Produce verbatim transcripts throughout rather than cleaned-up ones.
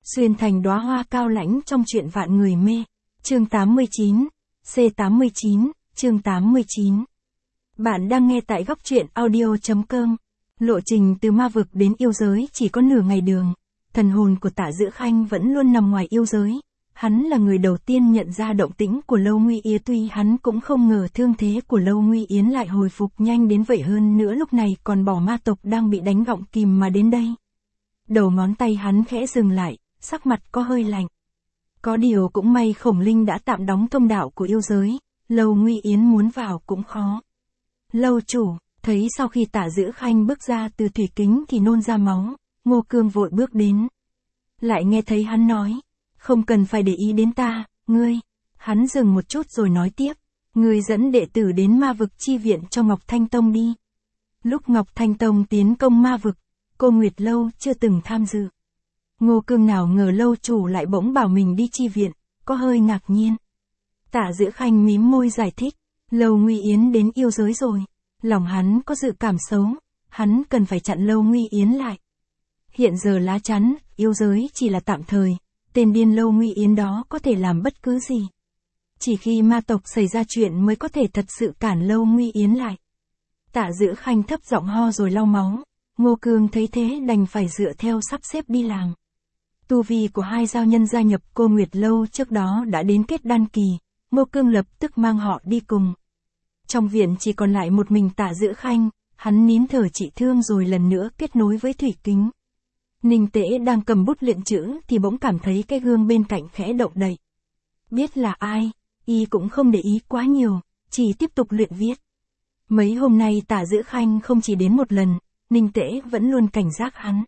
Xuyên thành đóa hoa cao lãnh trong truyện vạn người mê. Chương tám mươi chín. C tám mươi chín, chương tám mươi chín. Bạn đang nghe tại góc truyện audio.com. Lộ trình từ ma vực đến yêu giới chỉ có nửa ngày đường. Thần hồn của Tạ Dữ Khanh vẫn luôn nằm ngoài yêu giới. Hắn là người đầu tiên nhận ra động tĩnh của Lâu Nguy Yến, tuy hắn cũng không ngờ thương thế của Lâu Nguy Yến lại hồi phục nhanh đến vậy, hơn nữa lúc này còn bỏ ma tộc đang bị đánh gọng kìm mà đến đây. Đầu ngón tay hắn khẽ dừng lại, sắc mặt có hơi lạnh. Có điều cũng may Khổng Linh đã tạm đóng thông đạo của yêu giới, Lâu Nguy Yến muốn vào cũng khó. Lâu chủ, thấy sau khi Tạ Dữ Khanh bước ra từ thủy kính thì nôn ra máu, Ngô Cương vội bước đến. Lại nghe thấy hắn nói, không cần phải để ý đến ta, ngươi. Hắn dừng một chút rồi nói tiếp, ngươi dẫn đệ tử đến ma vực chi viện cho Ngọc Thanh Tông đi. Lúc Ngọc Thanh Tông tiến công ma vực, cô Nguyệt Lâu chưa từng tham dự. Ngô Cương nào ngờ lâu chủ lại bỗng bảo mình đi chi viện, có hơi ngạc nhiên. Tạ Dữ Khanh mím môi giải thích, Lâu Nguy Yến đến yêu giới rồi. Lòng hắn có dự cảm xấu, hắn cần phải chặn Lâu Nguy Yến lại. Hiện giờ lá chắn, yêu giới chỉ là tạm thời, tên điên Lâu Nguy Yến đó có thể làm bất cứ gì. Chỉ khi ma tộc xảy ra chuyện mới có thể thật sự cản Lâu Nguy Yến lại. Tạ Dữ Khanh thấp giọng ho rồi lau máu, Ngô Cương thấy thế đành phải dựa theo sắp xếp đi làm. Tu vi của hai giao nhân gia nhập cô Nguyệt Lâu trước đó đã đến kết đan kỳ, Ngô Cương lập tức mang họ đi cùng. Trong viện chỉ còn lại một mình Tạ Dữ Khanh, hắn nín thở trị thương rồi lần nữa kết nối với thủy kính. Ninh Tễ đang cầm bút luyện chữ thì bỗng cảm thấy cái gương bên cạnh khẽ động đậy. Biết là ai, y cũng không để ý quá nhiều, chỉ tiếp tục luyện viết. Mấy hôm nay Tạ Dữ Khanh không chỉ đến một lần, Ninh Tễ vẫn luôn cảnh giác hắn.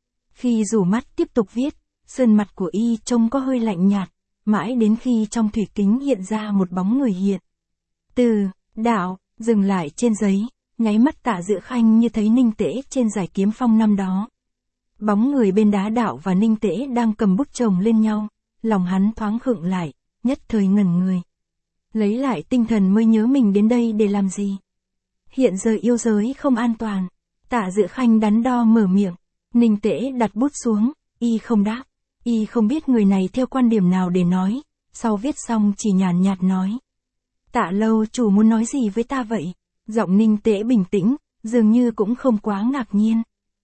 Khi rủ mắt tiếp tục viết, sơn mặt của y trông có hơi lạnh nhạt, mãi đến khi trong thủy kính hiện ra một bóng người hiện. Từ, đạo, dừng lại trên giấy, nháy mắt Tạ Dữ Khanh như thấy Ninh Tễ trên giải kiếm phong năm đó. Bóng người bên đá đạo và Ninh Tễ đang cầm bút chồng lên nhau, lòng hắn thoáng khựng lại, nhất thời ngẩn người. Lấy lại tinh thần mới nhớ mình đến đây để làm gì. Hiện giờ yêu giới không an toàn, Tạ Dữ Khanh đắn đo mở miệng, Ninh Tễ đặt bút xuống, y không đáp, y không biết người này theo quan điểm nào để nói, sau viết xong chỉ nhàn nhạt nói. Tạ lâu chủ muốn nói gì với ta vậy? Giọng Ninh Tễ bình tĩnh, dường như cũng không quá ngạc nhiên.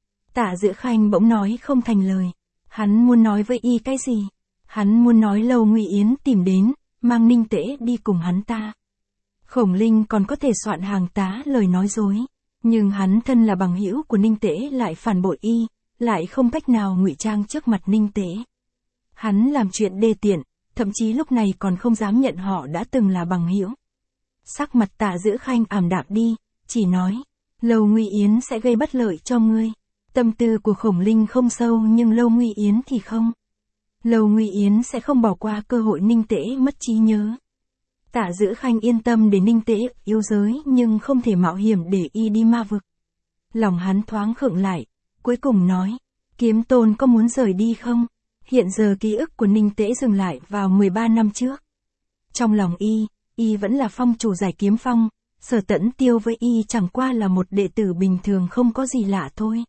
Tạ Dữ Khanh bỗng nói không thành lời. Hắn muốn nói với y cái gì? Hắn muốn nói Lâu Nguy Yến tìm đến, mang Ninh Tễ đi cùng hắn ta. Khổng Linh còn có thể soạn hàng tá lời nói dối, nhưng hắn thân là bằng hữu của Ninh Tễ lại phản bội y, lại không cách nào ngụy trang trước mặt Ninh Tễ. Hắn làm chuyện đê tiện, thậm chí lúc này còn không dám nhận họ đã từng là bằng hữu. Sắc mặt Tạ Dữ Khanh ảm đạm đi, chỉ nói, Lâu Nguy Yến sẽ gây bất lợi cho ngươi. Tâm tư của Khổng Linh không sâu nhưng Lâu Nguy Yến thì không. Lâu Nguy Yến sẽ không bỏ qua cơ hội Ninh Tễ mất trí nhớ. Tạ Dữ Khanh yên tâm để Ninh Tễ yêu giới nhưng không thể mạo hiểm để y đi ma vực. Lòng hắn thoáng khựng lại, cuối cùng nói, Kiếm Tôn có muốn rời đi không? Hiện giờ ký ức của Ninh Tễ dừng lại vào mười ba năm trước. Trong lòng y, y vẫn là phong chủ giải kiếm phong, Sở Tẫn Tiêu với y chẳng qua là một đệ tử bình thường không có gì lạ thôi.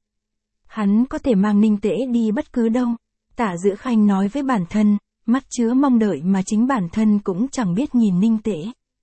Hắn có thể mang Ninh Tễ đi bất cứ đâu. Tạ Dữ Khanh nói với bản thân, mắt chứa mong đợi mà chính bản thân cũng chẳng biết nhìn Ninh Tễ.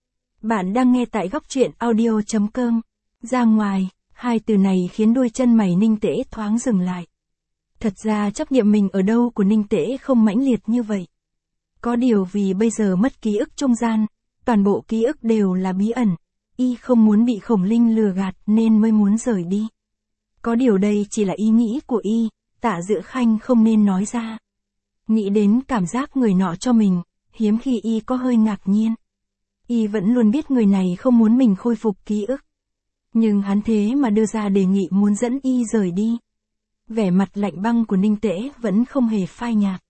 Bạn đang nghe tại góc truyện audio.com. Ra ngoài, hai từ này khiến đôi chân mày Ninh Tễ thoáng dừng lại. Thật ra chấp niệm mình ở đâu của Ninh Tễ không mãnh liệt như vậy. Có điều vì bây giờ mất ký ức trung gian, toàn bộ ký ức đều là bí ẩn, y không muốn bị Khổng Linh lừa gạt nên mới muốn rời đi. Có điều đây chỉ là ý nghĩ của y, Tạ Dữ Khanh không nên nói ra. Nghĩ đến cảm giác người nọ cho mình, hiếm khi y có hơi ngạc nhiên. Y vẫn luôn biết người này không muốn mình khôi phục ký ức. Nhưng hắn thế mà đưa ra đề nghị muốn dẫn y rời đi. Vẻ mặt lạnh băng của Ninh Tễ vẫn không hề phai nhạt.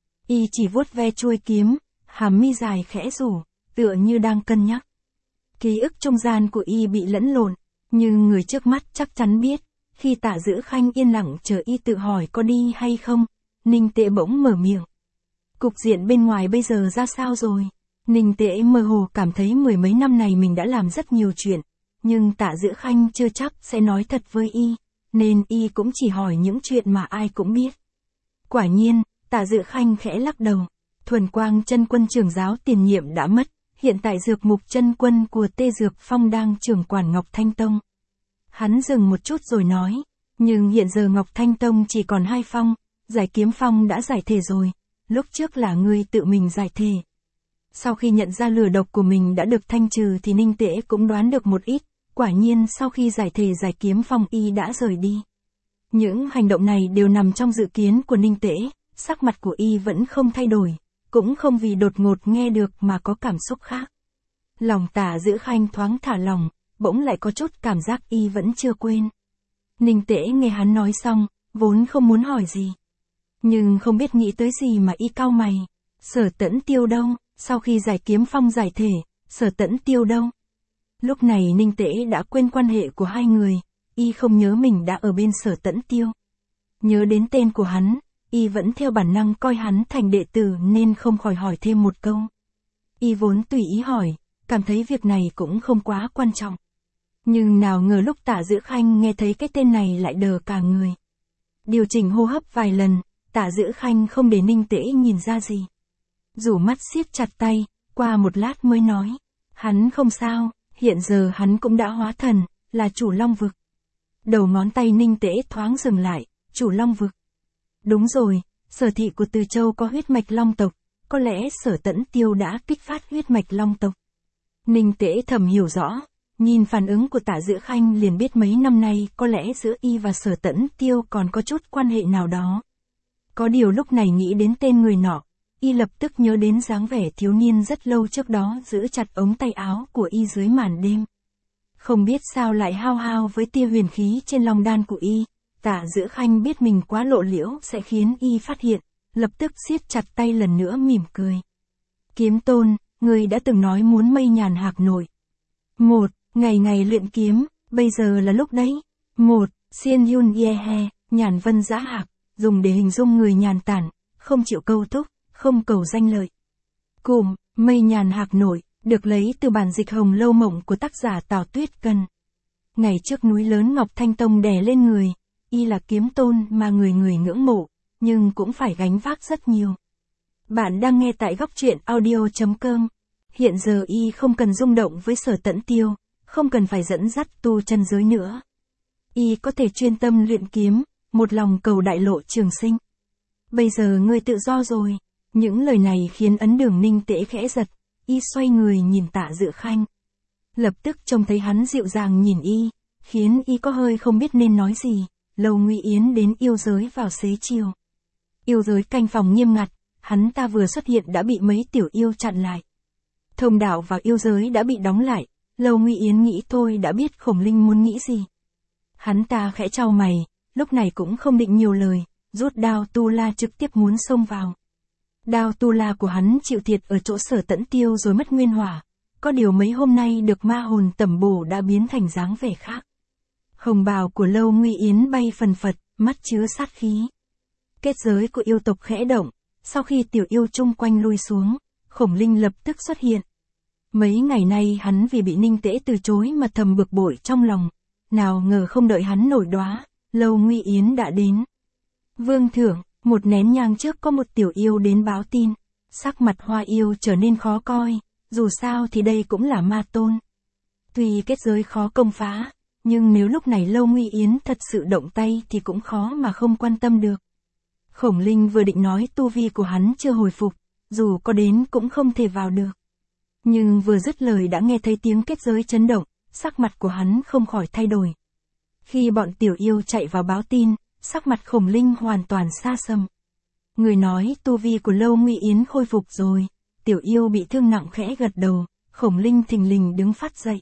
Y chỉ vuốt ve chuôi kiếm, hàm mi dài khẽ rủ, tựa như đang cân nhắc. Ký ức trung gian của y bị lẫn lộn, nhưng người trước mắt chắc chắn biết. Khi Tạ Dữ Khanh yên lặng chờ y tự hỏi có đi hay không, Ninh Tễ bỗng mở miệng. Cục diện bên ngoài bây giờ ra sao rồi? Ninh Tễ mơ hồ cảm thấy mười mấy năm này mình đã làm rất nhiều chuyện, nhưng Tạ Dữ Khanh chưa chắc sẽ nói thật với y, nên y cũng chỉ hỏi những chuyện mà ai cũng biết. Quả nhiên, Tạ Dự Khanh khẽ lắc đầu. Thuần Quang Chân Quân trưởng giáo tiền nhiệm đã mất, hiện tại Dược Mục Chân Quân của Tê Dược Phong đang trưởng quản Ngọc Thanh Tông. Hắn dừng một chút rồi nói, nhưng hiện giờ Ngọc Thanh Tông chỉ còn hai phong, Giải Kiếm Phong đã giải thể rồi, lúc trước là ngươi tự mình giải thể. Sau khi nhận ra lửa độc của mình đã được thanh trừ thì Ninh Tễ cũng đoán được một ít, quả nhiên sau khi giải thể Giải Kiếm Phong y đã rời đi. Những hành động này đều nằm trong dự kiến của Ninh Tễ, sắc mặt của y vẫn không thay đổi, cũng không vì đột ngột nghe được mà có cảm xúc khác. Lòng Tạ Dự Khanh thoáng thả lòng, bỗng lại có chút cảm giác y vẫn chưa quên. Ninh Tễ nghe hắn nói xong, vốn không muốn hỏi gì. Nhưng không biết nghĩ tới gì mà y cau mày. Sở Tẫn Tiêu đâu? Sau khi Giải Kiếm Phong giải thể, Sở Tẫn Tiêu đâu? Lúc này Ninh Tễ đã quên quan hệ của hai người, y không nhớ mình đã ở bên Sở Tẫn Tiêu. Nhớ đến tên của hắn, y vẫn theo bản năng coi hắn thành đệ tử nên không khỏi hỏi thêm một câu. Y vốn tùy ý hỏi, cảm thấy việc này cũng không quá quan trọng. Nhưng nào ngờ lúc Tạ Dự Khanh nghe thấy cái tên này lại đờ cả người. Điều chỉnh hô hấp vài lần, Tạ Dự Khanh không để Ninh Tễ nhìn ra gì. Rủ mắt siết chặt tay, qua một lát mới nói. Hắn không sao, hiện giờ hắn cũng đã hóa thần, là chủ Long Vực. Đầu ngón tay Ninh Tễ thoáng dừng lại, chủ Long Vực. Đúng rồi, Sở thị của Từ Châu có huyết mạch Long tộc, có lẽ Sở Tẫn Tiêu đã kích phát huyết mạch Long tộc. Ninh Tễ thầm hiểu rõ, nhìn phản ứng của Tạ Dự Khanh liền biết mấy năm nay có lẽ giữa y và Sở Tẫn Tiêu còn có chút quan hệ nào đó. Có điều lúc này nghĩ đến tên người nọ, y lập tức nhớ đến dáng vẻ thiếu niên rất lâu trước đó giữ chặt ống tay áo của y dưới màn đêm. Không biết sao lại hao hao với tia huyền khí trên lòng đan của y, Tạ Dự Khanh biết mình quá lộ liễu sẽ khiến y phát hiện, lập tức siết chặt tay lần nữa mỉm cười. Kiếm Tôn, người đã từng nói muốn mây nhàn hạc nổi. Một, ngày ngày luyện kiếm, bây giờ là lúc đấy. Một, xiên yun ye he, nhàn vân dã hạc, dùng để hình dung người nhàn tản, không chịu câu thúc, không cầu danh lợi. Cụm, mây nhàn hạc nổi, được lấy từ bản dịch Hồng Lâu Mộng của tác giả Tào Tuyết Cần. Ngày trước núi lớn Ngọc Thanh Tông đè lên người, y là kiếm tôn mà người người ngưỡng mộ, nhưng cũng phải gánh vác rất nhiều. Bạn đang nghe tại góc truyện audio chấm com. Hiện giờ y không cần rung động với Sở Tẫn Tiêu, không cần phải dẫn dắt tu chân giới nữa. Y có thể chuyên tâm luyện kiếm, một lòng cầu đại lộ trường sinh. Bây giờ ngươi tự do rồi. Những lời này khiến ấn đường Ninh Tễ khẽ giật, y xoay người nhìn Tạ Dự Khanh. Lập tức trông thấy hắn dịu dàng nhìn y, khiến y có hơi không biết nên nói gì. Lâu Nguy Yến đến yêu giới vào xế chiều. Yêu giới canh phòng nghiêm ngặt, hắn ta vừa xuất hiện đã bị mấy tiểu yêu chặn lại. Thông đạo vào yêu giới đã bị đóng lại, Lâu Nguy Yến nghĩ thôi đã biết Khổng Linh muốn nghĩ gì. Hắn ta khẽ chau mày, lúc này cũng không định nhiều lời, rút đao tu la trực tiếp muốn xông vào. Đao tu la của hắn chịu thiệt ở chỗ Sở Tẫn Tiêu rồi mất nguyên hỏa, có điều mấy hôm nay được ma hồn tẩm bổ đã biến thành dáng vẻ khác. Hồng bào của Lâu Nguy Yến bay phần phật, mắt chứa sát khí. Kết giới của yêu tộc khẽ động, sau khi tiểu yêu chung quanh lui xuống, Khổng Linh lập tức xuất hiện. Mấy ngày nay hắn vì bị Ninh Tễ từ chối mà thầm bực bội trong lòng, nào ngờ không đợi hắn nổi đoá, Lâu Nguy Yến đã đến. Vương thượng, một nén nhang trước có một tiểu yêu đến báo tin, sắc mặt Hoa yêu trở nên khó coi, dù sao thì đây cũng là ma tôn. Tuy kết giới khó công phá, nhưng nếu lúc này Lâu Nguy Yến thật sự động tay thì cũng khó mà không quan tâm được. Khổng Linh vừa định nói tu vi của hắn chưa hồi phục, dù có đến cũng không thể vào được. Nhưng vừa dứt lời đã nghe thấy tiếng kết giới chấn động, sắc mặt của hắn không khỏi thay đổi. Khi bọn tiểu yêu chạy vào báo tin, sắc mặt Khổng Linh hoàn toàn xa xăm. Người nói tu vi của Lâu Nguy Yến khôi phục rồi, tiểu yêu bị thương nặng khẽ gật đầu, Khổng Linh thình lình đứng phát dậy.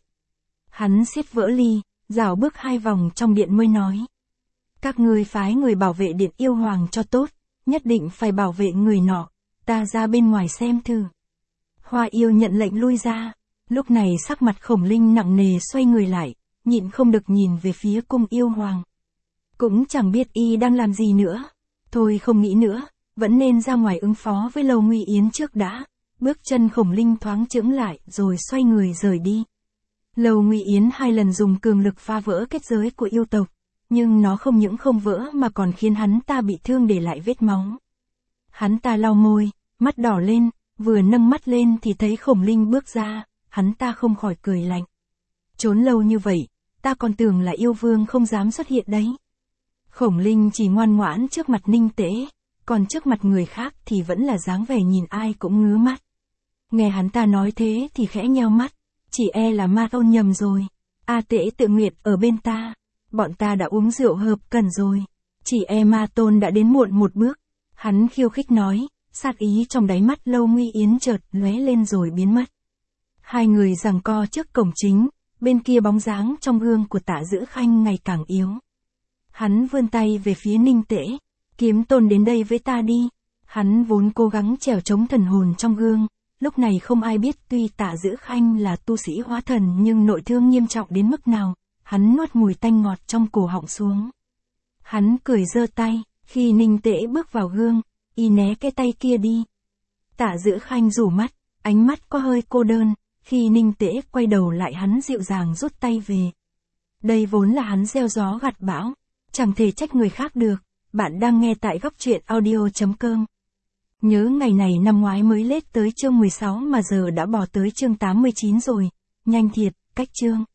Hắn siết vỡ ly, dạo bước hai vòng trong điện mới nói. Các ngươi phái người bảo vệ điện yêu hoàng cho tốt, nhất định phải bảo vệ người nọ, ta ra bên ngoài xem thử. Hoa yêu nhận lệnh lui ra, lúc này sắc mặt Khổng Linh nặng nề xoay người lại, nhịn không được nhìn về phía cung yêu hoàng. Cũng chẳng biết y đang làm gì nữa, thôi không nghĩ nữa, vẫn nên ra ngoài ứng phó với Lâu Nguy Yến trước đã. Bước chân Khổng Linh thoáng chững lại rồi xoay người rời đi. Lâu Nguy Yến hai lần dùng cường lực phá vỡ kết giới của yêu tộc, nhưng nó không những không vỡ mà còn khiến hắn ta bị thương để lại vết máu. Hắn ta lau môi, mắt đỏ lên, vừa nâng mắt lên thì thấy Khổng Linh bước ra, hắn ta không khỏi cười lạnh. Trốn lâu như vậy, ta còn tưởng là yêu vương không dám xuất hiện đấy. Khổng Linh chỉ ngoan ngoãn trước mặt Ninh Tế, còn trước mặt người khác thì vẫn là dáng vẻ nhìn ai cũng ngứa mắt. Nghe hắn ta nói thế thì khẽ nheo mắt, chỉ e là Ma Tôn nhầm rồi. A Tế Tự Nguyệt ở bên ta, bọn ta đã uống rượu hợp cần rồi, chỉ e Ma Tôn đã đến muộn một bước. Hắn khiêu khích nói, sát ý trong đáy mắt Lâu Nguy Yến chợt lóe lên rồi biến mất. Hai người giằng co trước cổng chính, bên kia bóng dáng trong gương của Tạ Dữ Khanh ngày càng yếu. Hắn vươn tay về phía Ninh Tễ, Kiếm Tôn đến đây với ta đi. Hắn vốn cố gắng trèo chống thần hồn trong gương, lúc này không ai biết tuy Tạ Dữ Khanh là tu sĩ hóa thần nhưng nội thương nghiêm trọng đến mức nào, hắn nuốt mùi tanh ngọt trong cổ họng xuống. Hắn cười giơ tay, khi Ninh Tễ bước vào gương, y né cái tay kia đi. Tạ Dữ Khanh rủ mắt, ánh mắt có hơi cô đơn, khi Ninh Tễ quay đầu lại hắn dịu dàng rút tay về. Đây vốn là hắn gieo gió gặt bão, chẳng thể trách người khác được. Bạn đang nghe tại góc truyện audio chấm com. Nhớ ngày này năm ngoái mới lết tới chương mười sáu mà giờ đã bỏ tới chương tám mươi chín rồi, nhanh thiệt, cách chương.